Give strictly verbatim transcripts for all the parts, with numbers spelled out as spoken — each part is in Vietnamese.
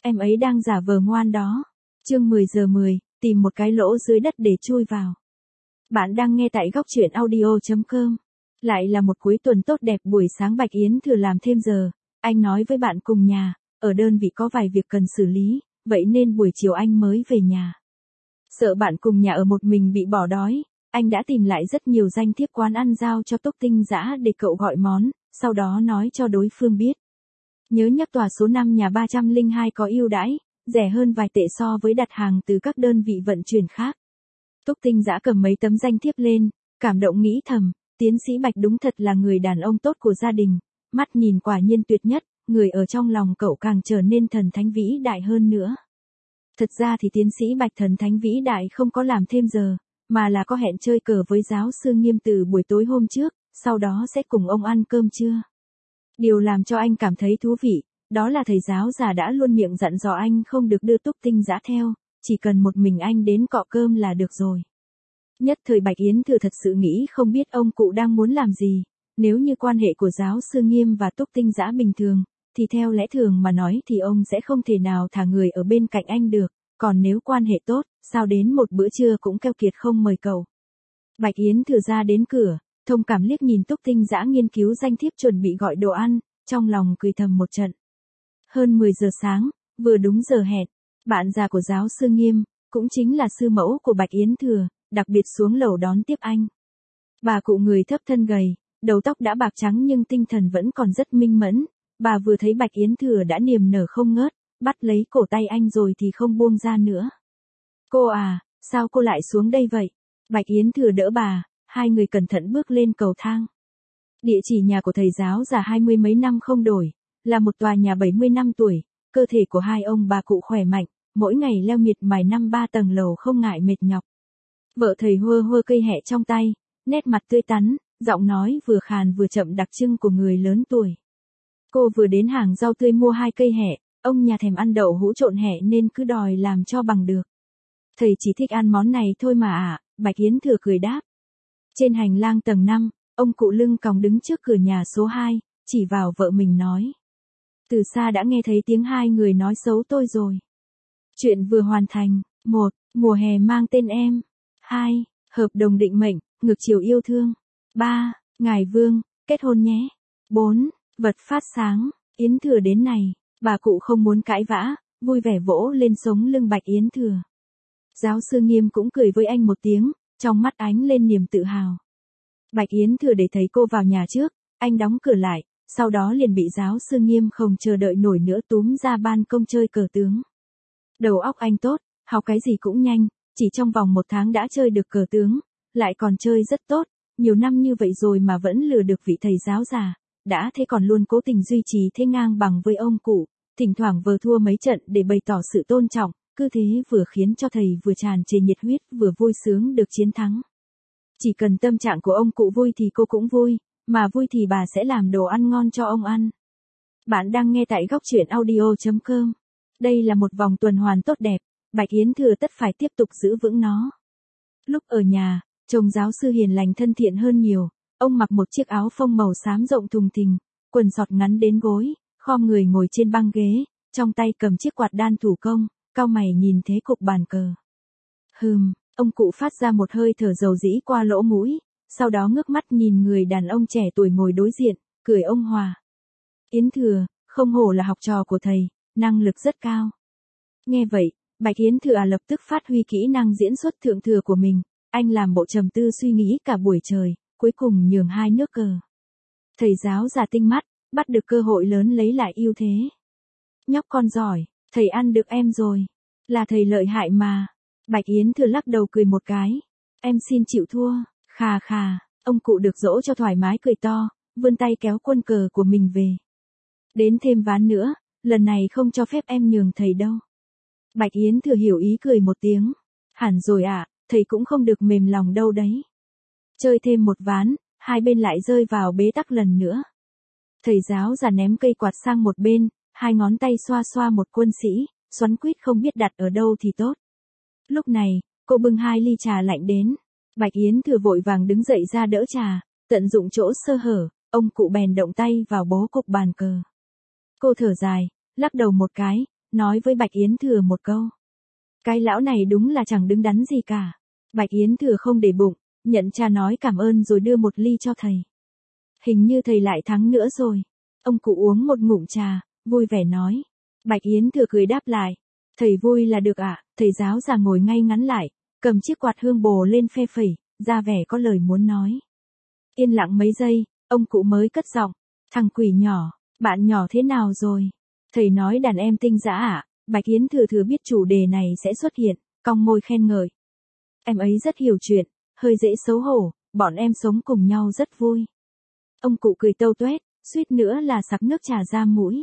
em ấy đang giả vờ ngoan đó. Chương mười giờ mười, tìm một cái lỗ dưới đất để chui vào. Bạn đang nghe tại góc truyện audio chấm com. Lại là một cuối tuần tốt đẹp, buổi sáng Bạch Yến thừa làm thêm giờ. Anh nói với bạn cùng nhà, ở đơn vị có vài việc cần xử lý, vậy nên buổi chiều anh mới về nhà. Sợ bạn cùng nhà ở một mình bị bỏ đói, anh đã tìm lại rất nhiều danh thiếp quán ăn giao cho Túc Tinh Dã để cậu gọi món, sau đó nói cho đối phương biết. Nhớ nhắc tòa số năm nhà ba trăm lẻ hai có ưu đãi, rẻ hơn vài tệ so với đặt hàng từ các đơn vị vận chuyển khác. Túc Tinh Dã cầm mấy tấm danh thiếp lên, cảm động nghĩ thầm, tiến sĩ Bạch đúng thật là người đàn ông tốt của gia đình, mắt nhìn quả nhiên tuyệt nhất, người ở trong lòng cậu càng trở nên thần thánh vĩ đại hơn nữa. Thật ra thì tiến sĩ Bạch thần thánh vĩ đại không có làm thêm giờ, mà là có hẹn chơi cờ với giáo sư Nghiêm từ buổi tối hôm trước, sau đó sẽ cùng ông ăn cơm trưa. Điều làm cho anh cảm thấy thú vị, đó là thầy giáo già đã luôn miệng dặn dò anh không được đưa Túc Tinh Dã theo, chỉ cần một mình anh đến cọ cơm là được rồi. Nhất thời Bạch Yến thừa thật sự nghĩ không biết ông cụ đang muốn làm gì, nếu như quan hệ của giáo sư Nghiêm và Túc Tinh Dã bình thường, thì theo lẽ thường mà nói thì ông sẽ không thể nào thả người ở bên cạnh anh được, còn nếu quan hệ tốt, sao đến một bữa trưa cũng keo kiệt không mời cậu. Bạch Yến thừa ra đến cửa, thông cảm liếc nhìn Túc Tinh Dã nghiên cứu danh thiếp chuẩn bị gọi đồ ăn, trong lòng cười thầm một trận. Hơn mười giờ sáng, vừa đúng giờ hẹn, bạn già của giáo sư Nghiêm, cũng chính là sư mẫu của Bạch Yến thừa, đặc biệt xuống lầu đón tiếp anh. Bà cụ người thấp thân gầy, đầu tóc đã bạc trắng nhưng tinh thần vẫn còn rất minh mẫn, bà vừa thấy Bạch Yến thừa đã niềm nở không ngớt, bắt lấy cổ tay anh rồi thì không buông ra nữa. Cô à, sao cô lại xuống đây vậy? Bạch Yến thừa đỡ bà, hai người cẩn thận bước lên cầu thang. Địa chỉ nhà của thầy giáo già hai mươi mấy năm không đổi, là một tòa nhà bảy mươi năm tuổi, cơ thể của hai ông bà cụ khỏe mạnh, mỗi ngày leo miệt mài năm ba tầng lầu không ngại mệt nhọc. Vợ thầy hơ hơ cây hẹ trong tay, nét mặt tươi tắn, giọng nói vừa khàn vừa chậm đặc trưng của người lớn tuổi. Cô vừa đến hàng rau tươi mua hai cây hẹ, ông nhà thèm ăn đậu hũ trộn hẹ nên cứ đòi làm cho bằng được. Thầy chỉ thích ăn món này thôi mà ạ, à, Bạch Yến thừa cười đáp. Trên hành lang tầng năm, ông cụ lưng còng đứng trước cửa nhà số hai, chỉ vào vợ mình nói. Từ xa đã nghe thấy tiếng hai người nói xấu tôi rồi. Chuyện vừa hoàn thành. Một, mùa hè mang tên em. Hai, hợp đồng định mệnh, ngược chiều yêu thương. Ba, ngài Vương, kết hôn nhé. Bốn, vật phát sáng, Yến thừa đến này. Bà cụ không muốn cãi vã, vui vẻ vỗ lên sống lưng Bạch Yến thừa. Giáo sư Nghiêm cũng cười với anh một tiếng, trong mắt ánh lên niềm tự hào. Bạch Yến thừa để thấy cô vào nhà trước, anh đóng cửa lại, sau đó liền bị giáo sư Nghiêm không chờ đợi nổi nữa túm ra ban công chơi cờ tướng. Đầu óc anh tốt, học cái gì cũng nhanh, chỉ trong vòng một tháng đã chơi được cờ tướng, lại còn chơi rất tốt, nhiều năm như vậy rồi mà vẫn lừa được vị thầy giáo già, đã thế còn luôn cố tình duy trì thế ngang bằng với ông cụ, thỉnh thoảng vừa thua mấy trận để bày tỏ sự tôn trọng, cứ thế vừa khiến cho thầy vừa tràn trề nhiệt huyết vừa vui sướng được chiến thắng. Chỉ cần tâm trạng của ông cụ vui thì cô cũng vui, mà vui thì bà sẽ làm đồ ăn ngon cho ông ăn. Bạn đang nghe tại góc truyện audio chấm com. Đây là một vòng tuần hoàn tốt đẹp, Bạch Yến thừa tất phải tiếp tục giữ vững nó. Lúc ở nhà, chồng giáo sư hiền lành thân thiện hơn nhiều, ông mặc một chiếc áo phông màu xám rộng thùng thình, quần sọt ngắn đến gối, khom người ngồi trên băng ghế, trong tay cầm chiếc quạt đan thủ công, cau mày nhìn thế cục bàn cờ. Hừm, ông cụ phát ra một hơi thở dầu dĩ qua lỗ mũi, sau đó ngước mắt nhìn người đàn ông trẻ tuổi ngồi đối diện, cười ông hòa. Yến thừa, không hổ là học trò của thầy, năng lực rất cao. Nghe vậy, Bạch Yến thừa lập tức phát huy kỹ năng diễn xuất thượng thừa của mình, anh làm bộ trầm tư suy nghĩ cả buổi trời, cuối cùng nhường hai nước cờ. Thầy giáo già tinh mắt, bắt được cơ hội lớn lấy lại ưu thế. Nhóc con giỏi, thầy ăn được em rồi. Là thầy lợi hại mà. Bạch Yến thừa lắc đầu cười một cái. Em xin chịu thua. Khà khà, ông cụ được dỗ cho thoải mái cười to, vươn tay kéo quân cờ của mình về. Đến thêm ván nữa, lần này không cho phép em nhường thầy đâu. Bạch Yến thừa hiểu ý cười một tiếng. Hẳn rồi ạ, à, thầy cũng không được mềm lòng đâu đấy. Chơi thêm một ván, hai bên lại rơi vào bế tắc lần nữa. Thầy giáo già ném cây quạt sang một bên, hai ngón tay xoa xoa một quân sĩ, xoắn quýt không biết đặt ở đâu thì tốt. Lúc này, cô bưng hai ly trà lạnh đến. Bạch Yến thừa vội vàng đứng dậy ra đỡ trà, tận dụng chỗ sơ hở, ông cụ bèn động tay vào bố cục bàn cờ. Cô thở dài, lắc đầu một cái, nói với Bạch Yến Thừa một câu. Cái lão này đúng là chẳng đứng đắn gì cả. Bạch Yến Thừa không để bụng, nhận trà nói cảm ơn rồi đưa một ly cho thầy. Hình như thầy lại thắng nữa rồi. Ông cụ uống một ngụm trà, vui vẻ nói. Bạch Yến Thừa cười đáp lại. Thầy vui là được ạ. À? Thầy giáo già ngồi ngay ngắn lại, cầm chiếc quạt hương bồ lên phe phẩy, ra vẻ có lời muốn nói. Yên lặng mấy giây, ông cụ mới cất giọng. Thằng quỷ nhỏ, bạn nhỏ thế nào rồi? Thầy nói đàn em tinh dã ạ. À? Bạch Yến Thừa thừa biết chủ đề này sẽ xuất hiện, cong môi khen ngợi. Em ấy rất hiểu chuyện, hơi dễ xấu hổ, bọn em sống cùng nhau rất vui. Ông cụ cười tâu tuét, suýt nữa là sặc nước trà ra mũi.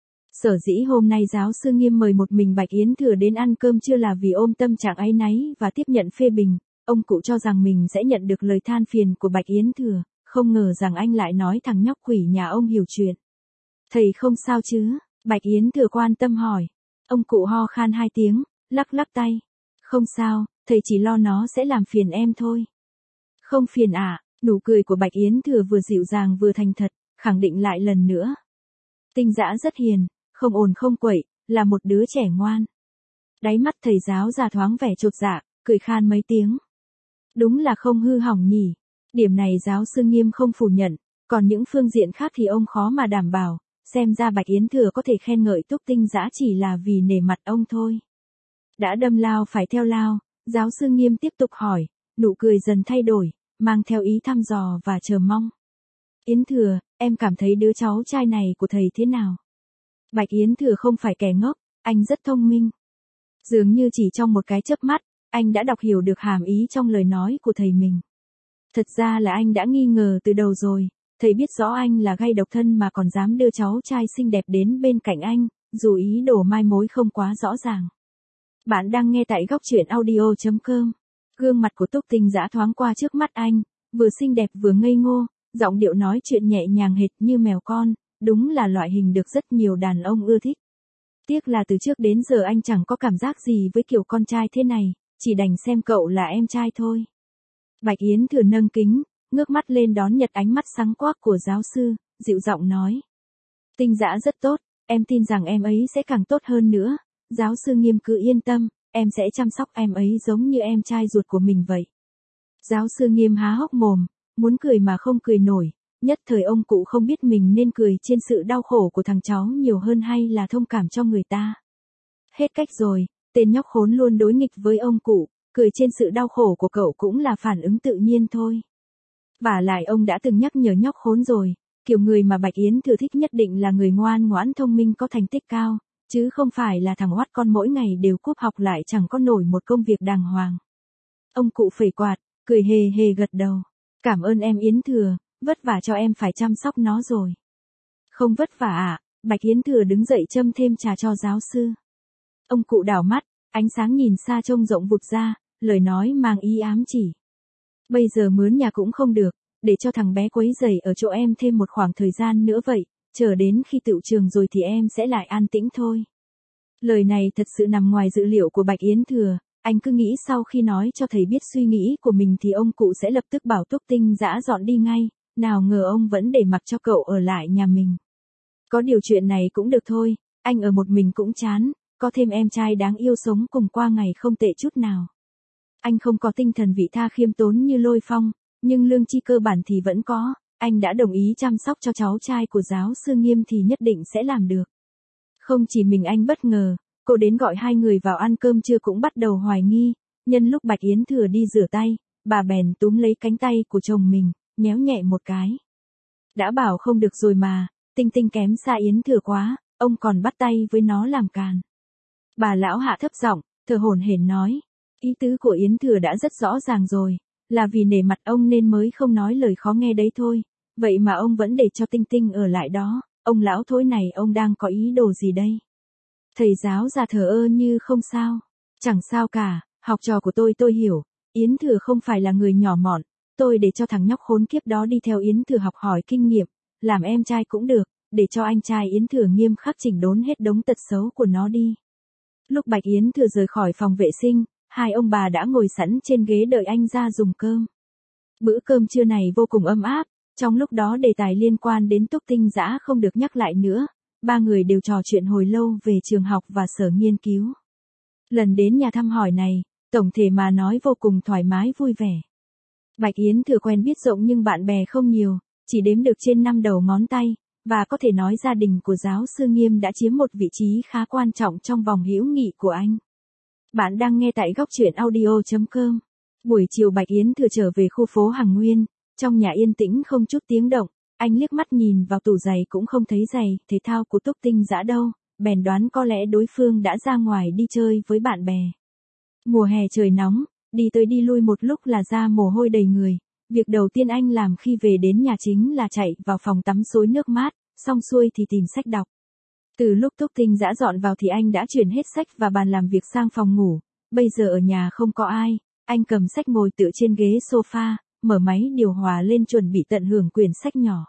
Sở dĩ hôm nay giáo sư Nghiêm mời một mình Bạch Yến Thừa đến ăn cơm chưa là vì ôm tâm trạng áy náy và tiếp nhận phê bình, ông cụ cho rằng mình sẽ nhận được lời than phiền của Bạch Yến Thừa, không ngờ rằng anh lại nói thằng nhóc quỷ nhà ông hiểu chuyện. Thầy không sao chứ? Bạch Yến Thừa quan tâm hỏi. Ông cụ ho khan hai tiếng, lắc lắc tay. Không sao, thầy chỉ lo nó sẽ làm phiền em thôi. Không phiền à? Nụ cười của Bạch Yến Thừa vừa dịu dàng vừa thành thật, khẳng định lại lần nữa. Tinh dã rất hiền, không ồn không quậy, là một đứa trẻ ngoan. Đáy mắt thầy giáo già thoáng vẻ chột dạ, cười khan mấy tiếng. Đúng là không hư hỏng nhỉ. Điểm này giáo sư Nghiêm không phủ nhận, còn những phương diện khác thì ông khó mà đảm bảo. Xem ra Bạch Yến Thừa có thể khen ngợi Túc Tinh Dã chỉ là vì nể mặt ông thôi. Đã đâm lao phải theo lao, giáo sư Nghiêm tiếp tục hỏi, nụ cười dần thay đổi, mang theo ý thăm dò và chờ mong. Yến Thừa, em cảm thấy đứa cháu trai này của thầy thế nào? Bạch Yến Thừa không phải kẻ ngốc, anh rất thông minh. Dường như chỉ trong một cái chớp mắt, anh đã đọc hiểu được hàm ý trong lời nói của thầy mình. Thật ra là anh đã nghi ngờ từ đầu rồi. Thầy biết rõ anh là gay độc thân mà còn dám đưa cháu trai xinh đẹp đến bên cạnh anh, dù ý đồ mai mối không quá rõ ràng. Bạn đang nghe tại góc truyện audio chấm com. Gương mặt của Túc Tinh Dã thoáng qua trước mắt anh, vừa xinh đẹp vừa ngây ngô, giọng điệu nói chuyện nhẹ nhàng hệt như mèo con, đúng là loại hình được rất nhiều đàn ông ưa thích. Tiếc là từ trước đến giờ anh chẳng có cảm giác gì với kiểu con trai thế này, chỉ đành xem cậu là em trai thôi. Bạch Yến Thừa nâng kính, ngước mắt lên đón nhận ánh mắt sáng quắc của giáo sư, dịu giọng nói. Tinh Dã rất tốt, em tin rằng em ấy sẽ càng tốt hơn nữa. Giáo sư Nghiêm cứ yên tâm, em sẽ chăm sóc em ấy giống như em trai ruột của mình vậy. Giáo sư Nghiêm há hốc mồm, muốn cười mà không cười nổi, nhất thời ông cụ không biết mình nên cười trên sự đau khổ của thằng cháu nhiều hơn hay là thông cảm cho người ta. Hết cách rồi, tên nhóc khốn luôn đối nghịch với ông cụ, cười trên sự đau khổ của cậu cũng là phản ứng tự nhiên thôi. Vả lại ông đã từng nhắc nhở nhóc khốn rồi, kiểu người mà Bạch Yến Thừa thích nhất định là người ngoan ngoãn thông minh có thành tích cao, chứ không phải là thằng oát con mỗi ngày đều cúp học lại chẳng có nổi một công việc đàng hoàng. Ông cụ phẩy quạt, cười hề hề gật đầu. Cảm ơn em Yến Thừa, vất vả cho em phải chăm sóc nó rồi. Không vất vả ạ, à? Bạch Yến Thừa đứng dậy châm thêm trà cho giáo sư. Ông cụ đảo mắt, ánh sáng nhìn xa trông rộng vụt ra, lời nói mang ý ám chỉ. Bây giờ mướn nhà cũng không được, để cho thằng bé quấy rầy ở chỗ em thêm một khoảng thời gian nữa vậy, chờ đến khi tựu trường rồi thì em sẽ lại an tĩnh thôi. Lời này thật sự nằm ngoài dự liệu của Bạch Yến Thừa, anh cứ nghĩ sau khi nói cho thầy biết suy nghĩ của mình thì ông cụ sẽ lập tức bảo Túc Tinh Dã dọn đi ngay, nào ngờ ông vẫn để mặc cho cậu ở lại nhà mình. Có điều chuyện này cũng được thôi, anh ở một mình cũng chán, có thêm em trai đáng yêu sống cùng qua ngày không tệ chút nào. Anh không có tinh thần vị tha khiêm tốn như Lôi Phong, nhưng lương tri cơ bản thì vẫn có, anh đã đồng ý chăm sóc cho cháu trai của giáo sư Nghiêm thì nhất định sẽ làm được. Không chỉ mình anh bất ngờ, cô đến gọi hai người vào ăn cơm trưa cũng bắt đầu hoài nghi, nhân lúc Bạch Yến Thừa đi rửa tay, bà bèn túm lấy cánh tay của chồng mình, nhéo nhẹ một cái. Đã bảo không được rồi mà, Tinh Tinh kém xa Yến Thừa quá, ông còn bắt tay với nó làm càn. Bà lão hạ thấp giọng, thở hổn hển nói, ý tứ của Yến Thừa đã rất rõ ràng rồi, là vì nể mặt ông nên mới không nói lời khó nghe đấy thôi, vậy mà ông vẫn để cho Tinh Tinh ở lại đó, ông lão thối này ông đang có ý đồ gì đây? Thầy giáo già thờ ơ như không sao, chẳng sao cả, học trò của tôi tôi hiểu, Yến Thừa không phải là người nhỏ mọn, tôi để cho thằng nhóc khốn kiếp đó đi theo Yến Thừa học hỏi kinh nghiệm, làm em trai cũng được, để cho anh trai Yến Thừa nghiêm khắc chỉnh đốn hết đống tật xấu của nó đi. Lúc Bạch Yến Thừa rời khỏi phòng vệ sinh, hai ông bà đã ngồi sẵn trên ghế đợi anh ra dùng cơm. Bữa cơm trưa này vô cùng ấm áp, trong lúc đó đề tài liên quan đến Túc Tinh Dã không được nhắc lại nữa, ba người đều trò chuyện hồi lâu về trường học và sở nghiên cứu. Lần đến nhà thăm hỏi này, tổng thể mà nói vô cùng thoải mái vui vẻ. Bạch Yến Thừa quen biết rộng nhưng bạn bè không nhiều, chỉ đếm được trên năm đầu ngón tay, và có thể nói gia đình của giáo sư Nghiêm đã chiếm một vị trí khá quan trọng trong vòng hữu nghị của anh. Bạn đang nghe tại góc truyện audio chấm com. Buổi chiều Bạch Yến Thừa trở về khu phố Hằng Nguyên, trong nhà yên tĩnh không chút tiếng động, anh liếc mắt nhìn vào tủ giày cũng không thấy giày thể thao của Túc Tinh Dã đâu, bèn đoán có lẽ đối phương đã ra ngoài đi chơi với bạn bè. Mùa hè trời nóng, đi tới đi lui một lúc là ra mồ hôi đầy người, việc đầu tiên anh làm khi về đến nhà chính là chạy vào phòng tắm xối nước mát, xong xuôi thì tìm sách đọc. Từ lúc Túc Tinh Dã dọn vào thì anh đã chuyển hết sách và bàn làm việc sang phòng ngủ, bây giờ ở nhà không có ai, anh cầm sách ngồi tựa trên ghế sofa, mở máy điều hòa lên chuẩn bị tận hưởng quyển sách nhỏ.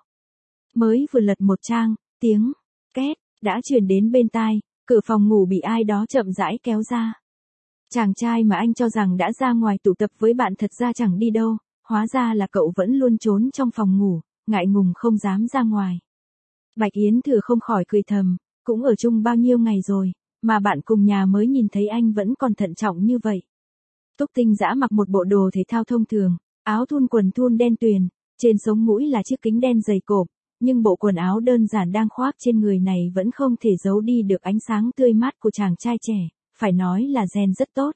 Mới vừa lật một trang, tiếng két đã truyền đến bên tai, cửa phòng ngủ bị ai đó chậm rãi kéo ra. Chàng trai mà anh cho rằng đã ra ngoài tụ tập với bạn thật ra chẳng đi đâu, hóa ra là cậu vẫn luôn trốn trong phòng ngủ, ngại ngùng không dám ra ngoài. Bạch Yến Thừa không khỏi cười thầm, cũng ở chung bao nhiêu ngày rồi, mà bạn cùng nhà mới nhìn thấy anh vẫn còn thận trọng như vậy. Túc Tinh Dã mặc một bộ đồ thể thao thông thường, áo thun quần thun đen tuyền, trên sống mũi là chiếc kính đen dày cộp, nhưng bộ quần áo đơn giản đang khoác trên người này vẫn không thể giấu đi được ánh sáng tươi mát của chàng trai trẻ, phải nói là gen rất tốt.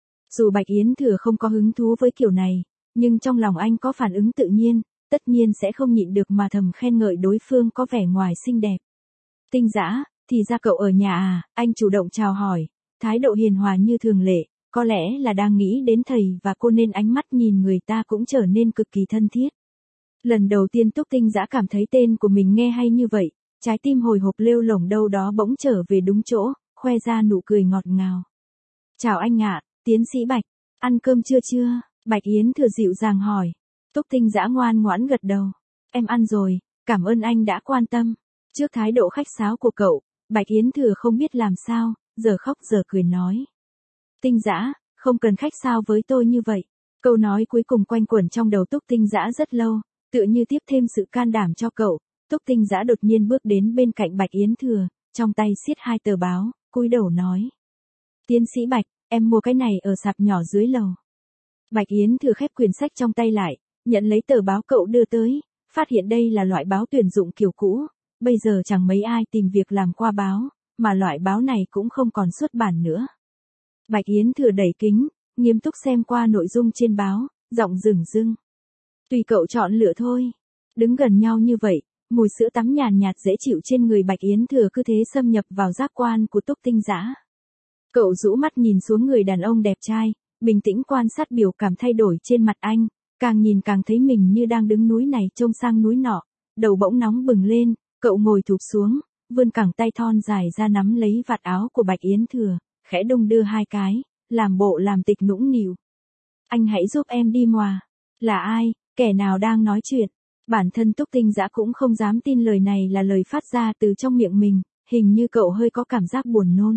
Dù Bạch Yến Thừa không có hứng thú với kiểu này, nhưng trong lòng anh có phản ứng tự nhiên, tất nhiên sẽ không nhịn được mà thầm khen ngợi đối phương có vẻ ngoài xinh đẹp. Tinh Dã, thì ra cậu ở nhà à, anh chủ động chào hỏi, thái độ hiền hòa như thường lệ, có lẽ là đang nghĩ đến thầy và cô nên ánh mắt nhìn người ta cũng trở nên cực kỳ thân thiết. Lần đầu tiên Túc Tinh Dã cảm thấy tên của mình nghe hay như vậy, trái tim hồi hộp lêu lổng đâu đó bỗng trở về đúng chỗ, khoe ra nụ cười ngọt ngào. Chào anh ạ, tiến sĩ Bạch, ăn cơm chưa chưa? Bạch Yến Thừa dịu dàng hỏi. Túc Tinh Dã ngoan ngoãn gật đầu. Em ăn rồi, cảm ơn anh đã quan tâm. Trước thái độ khách sáo của cậu, Bạch Yến Thừa không biết làm sao, giờ khóc giờ cười nói. Tinh Dã, không cần khách sáo với tôi như vậy. Câu nói cuối cùng quanh quẩn trong đầu Túc Tinh Dã rất lâu, tựa như tiếp thêm sự can đảm cho cậu. Túc Tinh Dã đột nhiên bước đến bên cạnh Bạch Yến Thừa, trong tay siết hai tờ báo, cúi đầu nói. Tiến sĩ Bạch, em mua cái này ở sạp nhỏ dưới lầu. Bạch Yến Thừa khép quyển sách trong tay lại, nhận lấy tờ báo cậu đưa tới, phát hiện đây là loại báo tuyển dụng kiểu cũ, bây giờ chẳng mấy ai tìm việc làm qua báo, mà loại báo này cũng không còn xuất bản nữa. Bạch Yến Thừa đẩy kính, nghiêm túc xem qua nội dung trên báo, giọng dửng dưng. Tùy cậu chọn lựa thôi. Đứng gần nhau như vậy, mùi sữa tắm nhàn nhạt dễ chịu trên người Bạch Yến Thừa cứ thế xâm nhập vào giác quan của Túc Tinh Dã. Cậu rũ mắt nhìn xuống người đàn ông đẹp trai, bình tĩnh quan sát biểu cảm thay đổi trên mặt anh, càng nhìn càng thấy mình như đang đứng núi này trông sang núi nọ, đầu bỗng nóng bừng lên, cậu ngồi thụp xuống, vươn cẳng tay thon dài ra nắm lấy vạt áo của Bạch Yến Thừa, khẽ đung đưa hai cái, làm bộ làm tịch nũng nịu. Anh hãy giúp em đi mà. Là ai, kẻ nào đang nói chuyện? Bản thân Túc Tinh Dã cũng không dám tin lời này là lời phát ra từ trong miệng mình, hình như cậu hơi có cảm giác buồn nôn.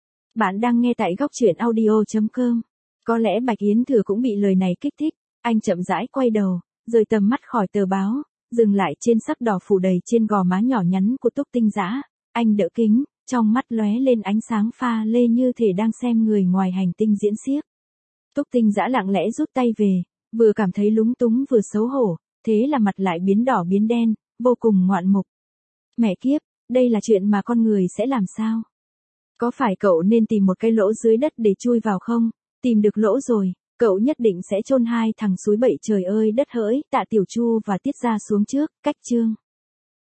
Bạn đang nghe tại góc truyện audio chấm com. Có lẽ Bạch Yến Thừa cũng bị lời này kích thích, anh chậm rãi quay đầu, rời tầm mắt khỏi tờ báo, dừng lại trên sắc đỏ phủ đầy trên gò má nhỏ nhắn của Túc Tinh Dã. Anh đỡ kính, trong mắt lóe lên ánh sáng pha lê như thể đang xem người ngoài hành tinh diễn xiếc. Túc Tinh Dã lặng lẽ rút tay về, vừa cảm thấy lúng túng vừa xấu hổ, thế là mặt lại biến đỏ biến đen, vô cùng ngoạn mục. Mẹ kiếp, đây là chuyện mà con người sẽ làm sao? Có phải cậu nên tìm một cái lỗ dưới đất để chui vào không? Tìm được lỗ rồi, cậu nhất định sẽ chôn hai thằng suối bậy trời ơi đất hỡi, Tạ Tiểu Chu và Tiết Gia xuống trước, cách chương.